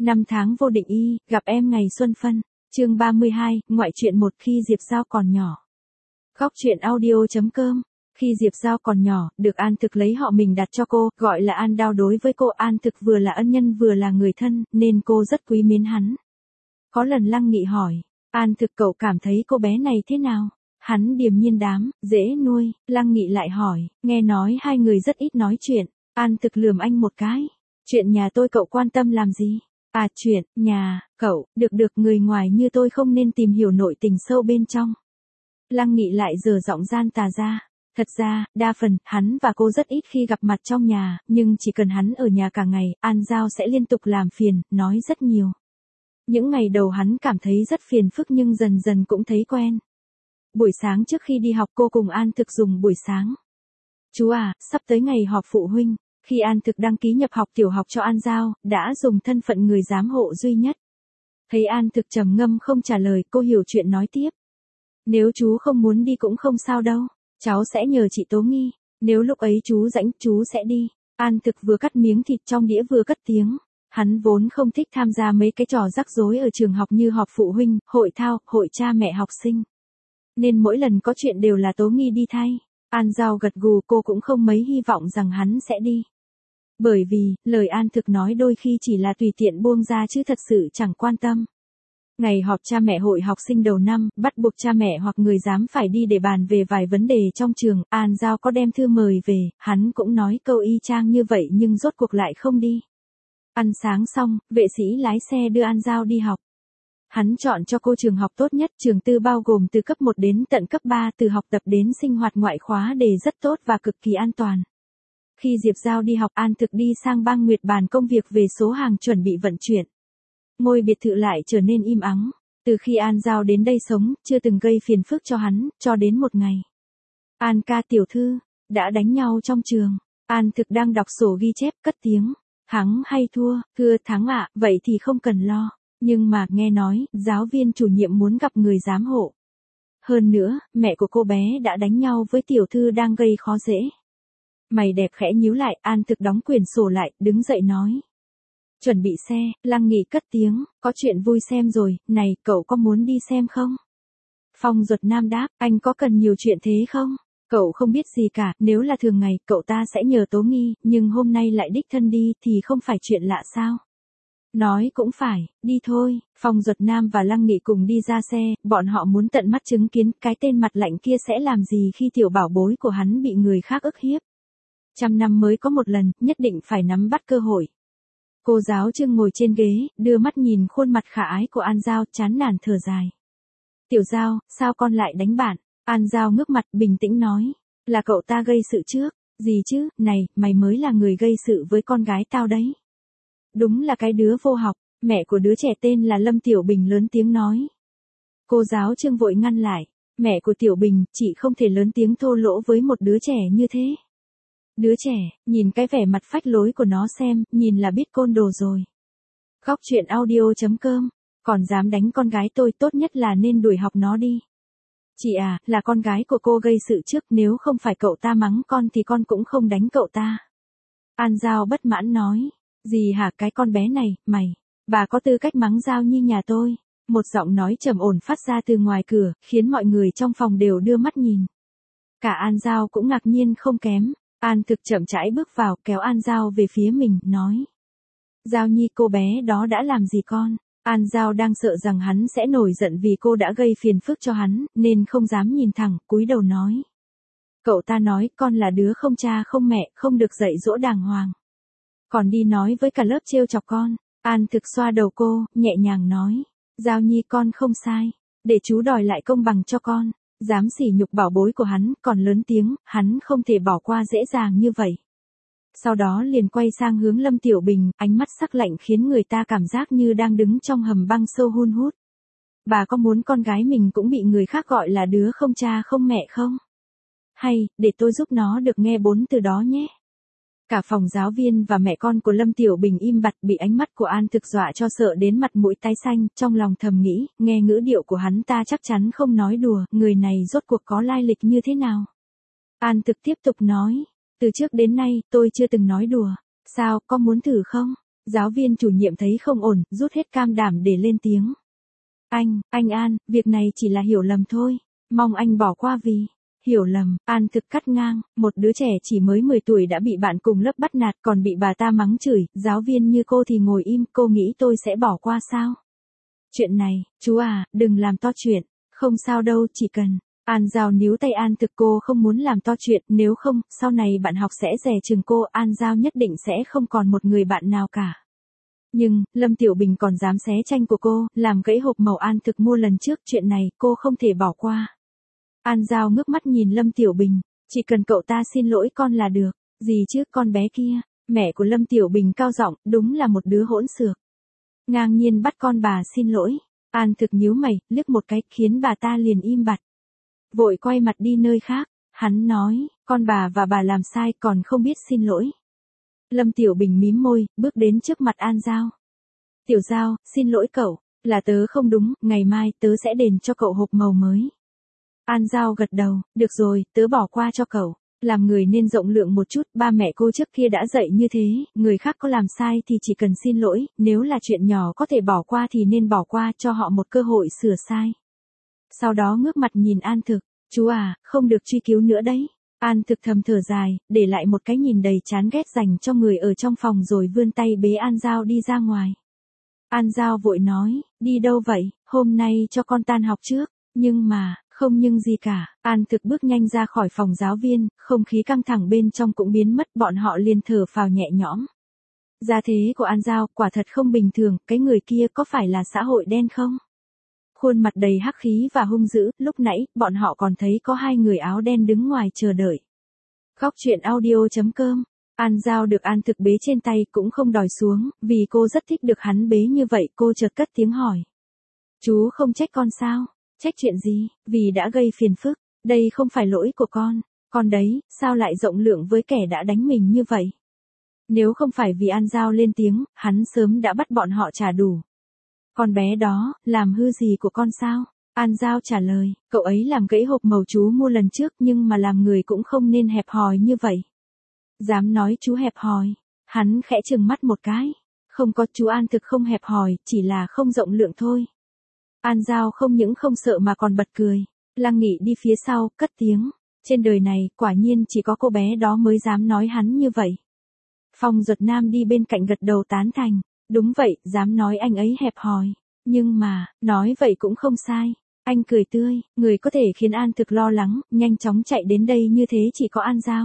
Năm tháng vô định y, gặp em ngày xuân phân. Chương 32, ngoại truyện một khi Diệp Giao còn nhỏ. Góc truyện audio.com. Khi Diệp Giao còn nhỏ, được An Thực lấy họ mình đặt cho cô, gọi là An Đao. Đối với cô, An Thực vừa là ân nhân vừa là người thân, nên cô rất quý mến hắn. Có lần Lăng Nghị hỏi, An Thực cậu cảm thấy cô bé này thế nào? Hắn điềm nhiên đám, dễ nuôi. Lăng Nghị lại hỏi, nghe nói hai người rất ít nói chuyện. An Thực lườm anh một cái. Chuyện nhà tôi cậu quan tâm làm gì? À, chuyện nhà cậu, được người ngoài như tôi không nên tìm hiểu nội tình sâu bên trong. Lăng Nghị lại giở giọng gian tà ra. Thật ra, đa phần, hắn và cô rất ít khi gặp mặt trong nhà, nhưng chỉ cần hắn ở nhà cả ngày, An Giao sẽ liên tục làm phiền, nói rất nhiều. Những ngày đầu hắn cảm thấy rất phiền phức nhưng dần dần cũng thấy quen. Buổi sáng trước khi đi học cô cùng An Thực dùng buổi sáng. Chú à, sắp tới ngày họp phụ huynh. Khi An Thực đăng ký nhập học tiểu học cho An Giao, đã dùng thân phận người giám hộ duy nhất. Thấy An Thực trầm ngâm không trả lời, cô hiểu chuyện nói tiếp. Nếu chú không muốn đi cũng không sao đâu, cháu sẽ nhờ chị Tố Nghi, nếu lúc ấy chú rảnh chú sẽ đi. An Thực vừa cắt miếng thịt trong đĩa vừa cất tiếng. Hắn vốn không thích tham gia mấy cái trò rắc rối ở trường học như họp phụ huynh, hội thao, hội cha mẹ học sinh. Nên mỗi lần có chuyện đều là Tố Nghi đi thay. An Giao gật gù, cô cũng không mấy hy vọng rằng hắn sẽ đi. Bởi vì, lời An Thực nói đôi khi chỉ là tùy tiện buông ra chứ thật sự chẳng quan tâm. Ngày họp cha mẹ hội học sinh đầu năm, bắt buộc cha mẹ hoặc người giám phải đi để bàn về vài vấn đề trong trường. An Giao có đem thư mời về, hắn cũng nói câu y chang như vậy nhưng rốt cuộc lại không đi. Ăn sáng xong, vệ sĩ lái xe đưa An Giao đi học. Hắn chọn cho cô trường học tốt nhất, trường tư bao gồm từ cấp 1 đến tận cấp 3, từ học tập đến sinh hoạt ngoại khóa đều rất tốt và cực kỳ an toàn. Khi Diệp Giao đi học, An Thực đi sang Bang Nguyệt bàn công việc về số hàng chuẩn bị vận chuyển. Ngôi biệt thự lại trở nên im ắng. Từ khi An Giao đến đây sống, chưa từng gây phiền phức cho hắn, cho đến một ngày. An ca tiểu thư, đã đánh nhau trong trường. An Thực đang đọc sổ ghi chép, cất tiếng. Thắng hay thua? Thưa thắng ạ, vậy thì không cần lo. Nhưng mà, nghe nói, giáo viên chủ nhiệm muốn gặp người giám hộ. Hơn nữa, mẹ của cô bé đã đánh nhau với tiểu thư đang gây khó dễ. Mày đẹp khẽ nhíu lại, An Thực đóng quyển sổ lại, đứng dậy nói. Chuẩn bị xe, Lăng Nghị cất tiếng, có chuyện vui xem rồi, này, cậu có muốn đi xem không? Phong Duật Nam đáp, anh có cần nhiều chuyện thế không? Cậu không biết gì cả, nếu là thường ngày, cậu ta sẽ nhờ Tố Nghi, nhưng hôm nay lại đích thân đi, thì không phải chuyện lạ sao? Nói cũng phải, đi thôi. Phong Duật Nam và Lăng Nghị cùng đi ra xe, bọn họ muốn tận mắt chứng kiến cái tên mặt lạnh kia sẽ làm gì khi tiểu bảo bối của hắn bị người khác ức hiếp. 100 năm mới có một lần, nhất định phải nắm bắt cơ hội. Cô giáo Trương ngồi trên ghế, đưa mắt nhìn khuôn mặt khả ái của An Giao, chán nản thở dài. Tiểu Giao, sao con lại đánh bạn? An Giao ngước mặt, bình tĩnh nói. Là cậu ta gây sự trước. Gì chứ, này, mày mới là người gây sự với con gái tao đấy. Đúng là cái đứa vô học, mẹ của đứa trẻ tên là Lâm Tiểu Bình lớn tiếng nói. Cô giáo Trương vội ngăn lại. Mẹ của Tiểu Bình, chị không thể lớn tiếng thô lỗ với một đứa trẻ như thế. Đứa trẻ, nhìn cái vẻ mặt phách lối của nó xem, nhìn là biết côn đồ rồi. Góc truyện audio.com, còn dám đánh con gái tôi, tốt nhất là nên đuổi học nó đi. Chị à, là con gái của cô gây sự trước, nếu không phải cậu ta mắng con thì con cũng không đánh cậu ta. An Giao bất mãn nói, gì hả cái con bé này, mày, bà có tư cách mắng Giao như nhà tôi. Một giọng nói trầm ổn phát ra từ ngoài cửa, khiến mọi người trong phòng đều đưa mắt nhìn. Cả An Giao cũng ngạc nhiên không kém. An Thực chậm rãi bước vào, kéo An Giao về phía mình, nói. Giao Nhi, cô bé đó đã làm gì con? An Giao đang sợ rằng hắn sẽ nổi giận vì cô đã gây phiền phức cho hắn, nên không dám nhìn thẳng, cúi đầu nói. Cậu ta nói con là đứa không cha không mẹ, không được dạy dỗ đàng hoàng. Còn đi nói với cả lớp trêu chọc con. An Thực xoa đầu cô, nhẹ nhàng nói. Giao Nhi, con không sai. Để chú đòi lại công bằng cho con. Dám sỉ nhục bảo bối của hắn, còn lớn tiếng, hắn không thể bỏ qua dễ dàng như vậy. Sau đó liền quay sang hướng Lâm Tiểu Bình, ánh mắt sắc lạnh khiến người ta cảm giác như đang đứng trong hầm băng sâu hun hút. Bà có muốn con gái mình cũng bị người khác gọi là đứa không cha không mẹ không? Hay, để tôi giúp nó được nghe 4 từ đó nhé. Cả phòng giáo viên và mẹ con của Lâm Tiểu Bình im bặt, bị ánh mắt của An Thực dọa cho sợ đến mặt mũi tái xanh, trong lòng thầm nghĩ, nghe ngữ điệu của hắn ta chắc chắn không nói đùa, người này rốt cuộc có lai lịch như thế nào. An Thực tiếp tục nói, từ trước đến nay, tôi chưa từng nói đùa, sao, có muốn thử không? Giáo viên chủ nhiệm thấy không ổn, rút hết can đảm để lên tiếng. Anh An, việc này chỉ là hiểu lầm thôi. Mong anh bỏ qua vì... Hiểu lầm, An Thực cắt ngang, một đứa trẻ chỉ mới 10 tuổi đã bị bạn cùng lớp bắt nạt còn bị bà ta mắng chửi, giáo viên như cô thì ngồi im, cô nghĩ tôi sẽ bỏ qua sao? Chuyện này, chú à, đừng làm to chuyện, không sao đâu, chỉ cần... An Giao níu tay An Thực, cô không muốn làm to chuyện, nếu không, sau này bạn học sẽ dè chừng cô, An Giao nhất định sẽ không còn một người bạn nào cả. Nhưng, Lâm Tiểu Bình còn dám xé tranh của cô, làm gãy hộp màu An Thực mua lần trước, chuyện này, cô không thể bỏ qua. An Giao ngước mắt nhìn Lâm Tiểu Bình, chỉ cần cậu ta xin lỗi con là được, gì chứ con bé kia, mẹ của Lâm Tiểu Bình cao giọng, đúng là một đứa hỗn xược. Ngang nhiên bắt con bà xin lỗi, An Thực nhíu mày, liếc một cái, khiến bà ta liền im bặt. Vội quay mặt đi nơi khác, hắn nói, con bà và bà làm sai còn không biết xin lỗi. Lâm Tiểu Bình mím môi, bước đến trước mặt An Giao. Tiểu Giao, xin lỗi cậu, là tớ không đúng, ngày mai tớ sẽ đền cho cậu hộp màu mới. An Giao gật đầu, được rồi, tớ bỏ qua cho cậu. Làm người nên rộng lượng một chút, ba mẹ cô trước kia đã dạy như thế, người khác có làm sai thì chỉ cần xin lỗi, nếu là chuyện nhỏ có thể bỏ qua thì nên bỏ qua, cho họ một cơ hội sửa sai. Sau đó ngước mặt nhìn An Thực, chú à, không được truy cứu nữa đấy. An Thực thầm thở dài, để lại một cái nhìn đầy chán ghét dành cho người ở trong phòng rồi vươn tay bế An Giao đi ra ngoài. An Giao vội nói, đi đâu vậy, hôm nay cho con tan học trước, nhưng mà, không nhưng gì cả, An Thực bước nhanh ra khỏi phòng giáo viên, không khí căng thẳng bên trong cũng biến mất, bọn họ liền thở phào nhẹ nhõm. Gia thế của An Giao quả thật không bình thường, cái người kia có phải là xã hội đen không? Khuôn mặt đầy hắc khí và hung dữ, lúc nãy, bọn họ còn thấy có hai người áo đen đứng ngoài chờ đợi. Góc truyện audio.com. An Giao được An Thực bế trên tay cũng không đòi xuống, vì cô rất thích được hắn bế như vậy, cô chợt cất tiếng hỏi. Chú không trách con sao? Trách chuyện gì? Vì đã gây phiền phức, đây không phải lỗi của con đấy, sao lại rộng lượng với kẻ đã đánh mình như vậy? Nếu không phải vì An Giao lên tiếng, hắn sớm đã bắt bọn họ trả đủ. Con bé đó, làm hư gì của con sao? An Giao trả lời, cậu ấy làm gãy hộp màu chú mua lần trước nhưng mà làm người cũng không nên hẹp hòi như vậy. Dám nói chú hẹp hòi, hắn khẽ trừng mắt một cái. Không có, chú An Thực không hẹp hòi, chỉ là không rộng lượng thôi. An Giao không những không sợ mà còn bật cười. Lăng Nghị đi phía sau, cất tiếng. Trên đời này, quả nhiên chỉ có cô bé đó mới dám nói hắn như vậy. Phong Duật Nam đi bên cạnh gật đầu tán thành. Đúng vậy, dám nói anh ấy hẹp hòi. Nhưng mà, nói vậy cũng không sai. Anh cười tươi, người có thể khiến An Thực lo lắng, nhanh chóng chạy đến đây như thế chỉ có An Giao.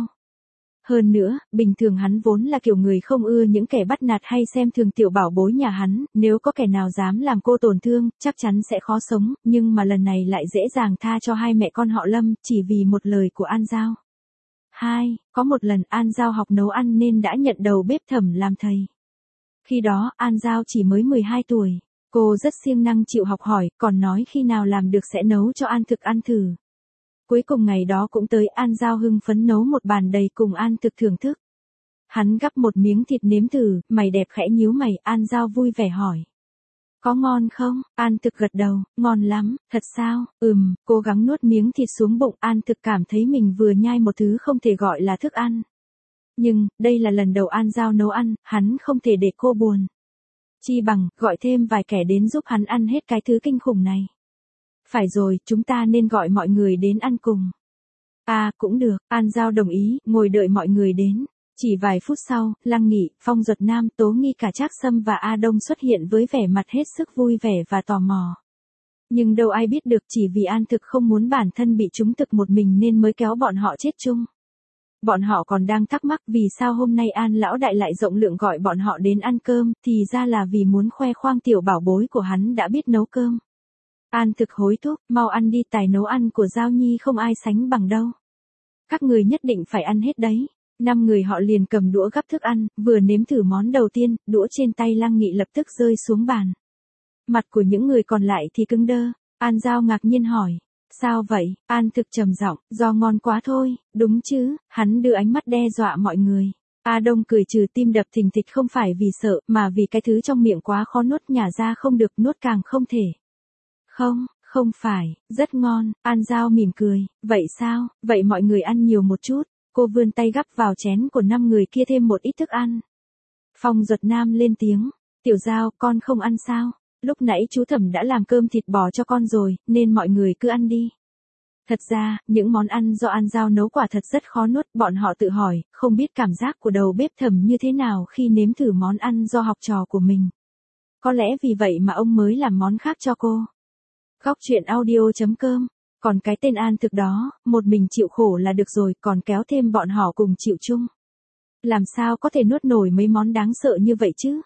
Hơn nữa, bình thường hắn vốn là kiểu người không ưa những kẻ bắt nạt hay xem thường tiểu bảo bối nhà hắn, nếu có kẻ nào dám làm cô tổn thương, chắc chắn sẽ khó sống, nhưng mà lần này lại dễ dàng tha cho hai mẹ con họ Lâm, chỉ vì một lời của An Giao. Có một lần An Giao học nấu ăn nên đã nhận đầu bếp Thẩm làm thầy. Khi đó, An Giao chỉ mới 12 tuổi. Cô rất siêng năng chịu học hỏi, còn nói khi nào làm được sẽ nấu cho An Thực ăn thử. Cuối cùng ngày đó cũng tới, An Giao hưng phấn nấu một bàn đầy cùng An Thực thưởng thức. Hắn gắp một miếng thịt nếm thử, mày đẹp khẽ nhíu mày, An Giao vui vẻ hỏi. Có ngon không? An Thực gật đầu, ngon lắm, thật sao? Cố gắng nuốt miếng thịt xuống bụng, An Thực cảm thấy mình vừa nhai một thứ không thể gọi là thức ăn. Nhưng, đây là lần đầu An Giao nấu ăn, hắn không thể để cô buồn. Chi bằng, gọi thêm vài kẻ đến giúp hắn ăn hết cái thứ kinh khủng này. Phải rồi, chúng ta nên gọi mọi người đến ăn cùng. Cũng được, An Giao đồng ý, ngồi đợi mọi người đến. Chỉ vài phút sau, Lăng Nghị, Phong Duật Nam, Tố Nghi cả Trác Sâm và A Đông xuất hiện với vẻ mặt hết sức vui vẻ và tò mò. Nhưng đâu ai biết được chỉ vì An Thực không muốn bản thân bị trúng thực một mình nên mới kéo bọn họ chết chung. Bọn họ còn đang thắc mắc vì sao hôm nay An Lão Đại lại rộng lượng gọi bọn họ đến ăn cơm, thì ra là vì muốn khoe khoang tiểu bảo bối của hắn đã biết nấu cơm. An Thực hối thúc, mau ăn đi, tài nấu ăn của Giao Nhi không ai sánh bằng đâu. Các người nhất định phải ăn hết đấy. 5 người họ liền cầm đũa gắp thức ăn, vừa nếm thử món đầu tiên, đũa trên tay Lăng Nghị lập tức rơi xuống bàn. Mặt của những người còn lại thì cứng đơ. An Giao ngạc nhiên hỏi. Sao vậy? An Thực trầm giọng, do ngon quá thôi, đúng chứ? Hắn đưa ánh mắt đe dọa mọi người. A Đông cười trừ, tim đập thình thịch, không phải vì sợ, mà vì cái thứ trong miệng quá khó nuốt, nhả ra không được, nuốt càng không thể. Không phải, rất ngon. An Giao mỉm cười. Vậy sao? Vậy mọi người ăn nhiều một chút. Cô vươn tay gắp vào chén của 5 người kia thêm một ít thức ăn. Phong Duật Nam lên tiếng, Tiểu Giao, con không ăn sao? Lúc nãy chú Thẩm đã làm cơm thịt bò cho con rồi, nên mọi người cứ ăn đi. Thật ra, những món ăn do An Giao nấu quả thật rất khó nuốt, bọn họ tự hỏi, không biết cảm giác của đầu bếp Thẩm như thế nào khi nếm thử món ăn do học trò của mình. Có lẽ vì vậy mà ông mới làm món khác cho cô. Góc truyện audio.com. Còn cái tên An Thực đó, một mình chịu khổ là được rồi, còn kéo thêm bọn họ cùng chịu chung. Làm sao có thể nuốt nổi mấy món đáng sợ như vậy chứ?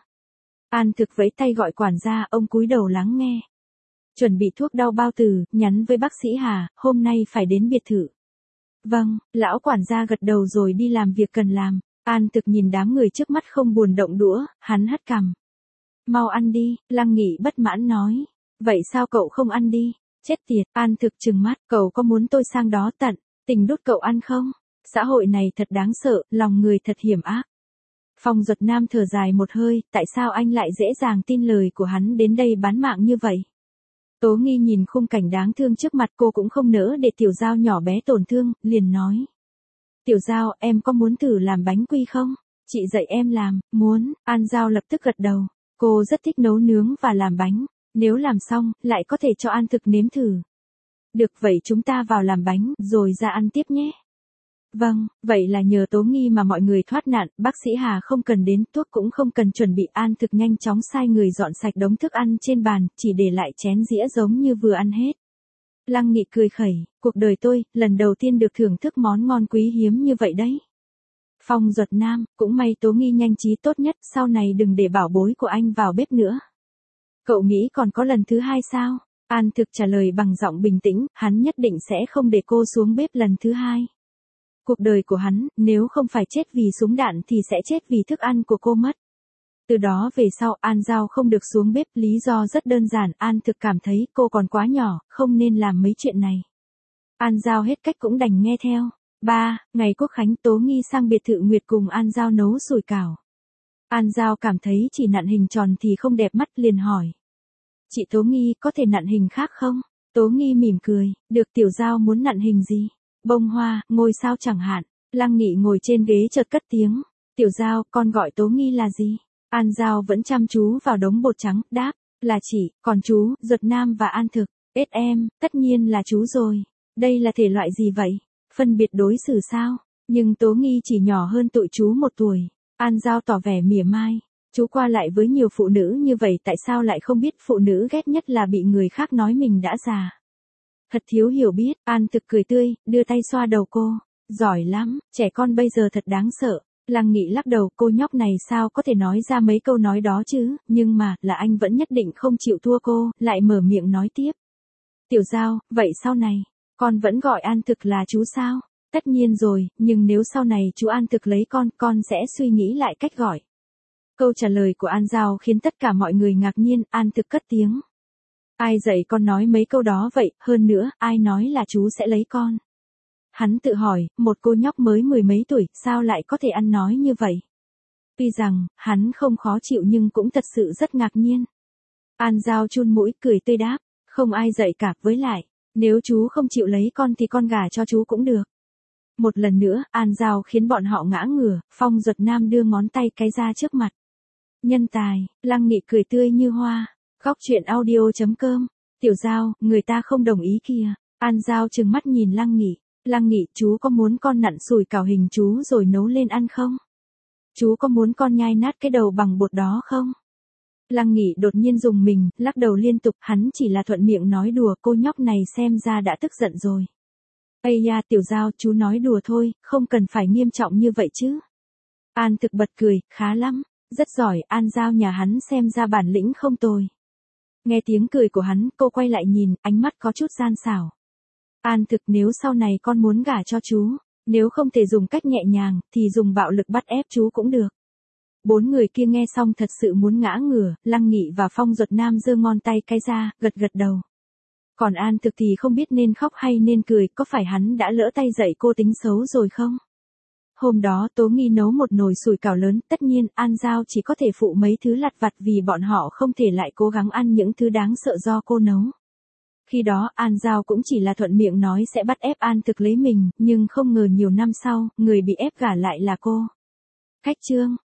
An Thực vẫy tay gọi quản gia, ông cúi đầu lắng nghe. Chuẩn bị thuốc đau bao tử, nhắn với bác sĩ Hà, hôm nay phải đến biệt thự. Vâng, lão quản gia gật đầu rồi đi làm việc cần làm. An Thực nhìn đám người trước mắt không buồn động đũa, hắn hất cằm. Mau ăn đi, Lăng Nghị bất mãn nói. Vậy sao cậu không ăn đi? Chết tiệt, An Thực trừng mắt, cậu có muốn tôi sang đó tận tình đút cậu ăn không? Xã hội này thật đáng sợ, lòng người thật hiểm ác. Phong Duật Nam thở dài một hơi, tại sao anh lại dễ dàng tin lời của hắn đến đây bán mạng như vậy? Tố Nghi nhìn khung cảnh đáng thương trước mặt, cô cũng không nỡ để Tiểu Giao nhỏ bé tổn thương, liền nói. Tiểu Giao, em có muốn thử làm bánh quy không? Chị dạy em làm. Muốn. An Giao lập tức gật đầu. Cô rất thích nấu nướng và làm bánh. Nếu làm xong, lại có thể cho An Thực nếm thử. Được, vậy chúng ta vào làm bánh, rồi ra ăn tiếp nhé. Vâng, vậy là nhờ Tố Nghi mà mọi người thoát nạn, bác sĩ Hà không cần đến, thuốc cũng không cần chuẩn bị. An Thực nhanh chóng sai người dọn sạch đống thức ăn trên bàn, chỉ để lại chén dĩa giống như vừa ăn hết. Lăng Nghị cười khẩy, cuộc đời tôi, lần đầu tiên được thưởng thức món ngon quý hiếm như vậy đấy. Phong Duật Nam, cũng may Tố Nghi nhanh trí tốt nhất, sau này đừng để bảo bối của anh vào bếp nữa. Cậu nghĩ còn có lần thứ hai sao? An Thực trả lời bằng giọng bình tĩnh, hắn nhất định sẽ không để cô xuống bếp lần thứ hai. Cuộc đời của hắn, nếu không phải chết vì súng đạn thì sẽ chết vì thức ăn của cô mất. Từ đó về sau, An Giao không được xuống bếp, lý do rất đơn giản, An Thực cảm thấy cô còn quá nhỏ, không nên làm mấy chuyện này. An Giao hết cách cũng đành nghe theo. 3. Ngày Quốc Khánh, Tố Nghi sang biệt thự Nguyệt cùng An Giao nấu sủi cảo. An Giao cảm thấy chỉ nặn hình tròn thì không đẹp mắt, liền hỏi. Chị Tố Nghi có thể nặn hình khác không? Tố Nghi mỉm cười, được. Tiểu Giao muốn nặn hình gì? Bông hoa, ngôi sao chẳng hạn. Lăng Nghị ngồi trên ghế chợt cất tiếng. Tiểu Giao, con gọi Tố Nghi là gì? An Giao vẫn chăm chú vào đống bột trắng, đáp, là chị, còn chú, Duật Nam và An Thực, em, tất nhiên là chú rồi. Đây là thể loại gì vậy? Phân biệt đối xử sao? Nhưng Tố Nghi chỉ nhỏ hơn tụi chú 1 tuổi. An Giao tỏ vẻ mỉa mai. Chú qua lại với nhiều phụ nữ như vậy, tại sao lại không biết phụ nữ ghét nhất là bị người khác nói mình đã già? Thật thiếu hiểu biết. An Thực cười tươi, đưa tay xoa đầu cô. Giỏi lắm, trẻ con bây giờ thật đáng sợ. Lăng Nghị lắc đầu, cô nhóc này sao có thể nói ra mấy câu nói đó chứ, nhưng mà, là anh vẫn nhất định không chịu thua cô, lại mở miệng nói tiếp. Tiểu Giao, vậy sau này, con vẫn gọi An Thực là chú sao? Tất nhiên rồi, nhưng nếu sau này chú An Thực lấy con sẽ suy nghĩ lại cách gọi. Câu trả lời của An Giao khiến tất cả mọi người ngạc nhiên. An Thực cất tiếng. Ai dạy con nói mấy câu đó vậy, hơn nữa, ai nói là chú sẽ lấy con? Hắn tự hỏi, một cô nhóc mới 10 mấy tuổi, sao lại có thể ăn nói như vậy? Tuy rằng, hắn không khó chịu nhưng cũng thật sự rất ngạc nhiên. An Giao chun mũi, cười tươi đáp, không ai dạy cả, với lại, nếu chú không chịu lấy con thì con gả cho chú cũng được. Một lần nữa, An Giao khiến bọn họ ngã ngửa, Phong Duật Nam đưa ngón tay cái ra trước mặt. Nhân tài, Lăng Nghị cười tươi như hoa. Góc truyện audio.com. Tiểu Giao, người ta không đồng ý kìa. An Giao trừng mắt nhìn Lăng Nghị. Lăng Nghị, chú có muốn con nặn sủi cảo hình chú rồi nấu lên ăn không? Chú có muốn con nhai nát cái đầu bằng bột đó không? Lăng Nghị đột nhiên rùng mình, lắc đầu liên tục, hắn chỉ là thuận miệng nói đùa, cô nhóc này xem ra đã tức giận rồi. Ây da, Tiểu Giao, chú nói đùa thôi, không cần phải nghiêm trọng như vậy chứ. An Thực bật cười, khá lắm, rất giỏi. An Giao nhà hắn xem ra bản lĩnh không tồi. Nghe tiếng cười của hắn, cô quay lại nhìn, ánh mắt có chút gian xảo. An Thực, nếu sau này con muốn gả cho chú, nếu không thể dùng cách nhẹ nhàng, thì dùng bạo lực bắt ép chú cũng được. 4 người kia nghe xong thật sự muốn ngã ngửa. Lăng Nghị và Phong Duật Nam giơ ngón tay cái ra, gật gật đầu. Còn An Thực thì không biết nên khóc hay nên cười, có phải hắn đã lỡ tay dạy cô tính xấu rồi không? Hôm đó Tố Nghi nấu một nồi sủi cảo lớn, tất nhiên An Giao chỉ có thể phụ mấy thứ lặt vặt vì bọn họ không thể lại cố gắng ăn những thứ đáng sợ do cô nấu. Khi đó An Giao cũng chỉ là thuận miệng nói sẽ bắt ép An Thực lấy mình, nhưng không ngờ nhiều năm sau, người bị ép gả lại là cô. Khách chương.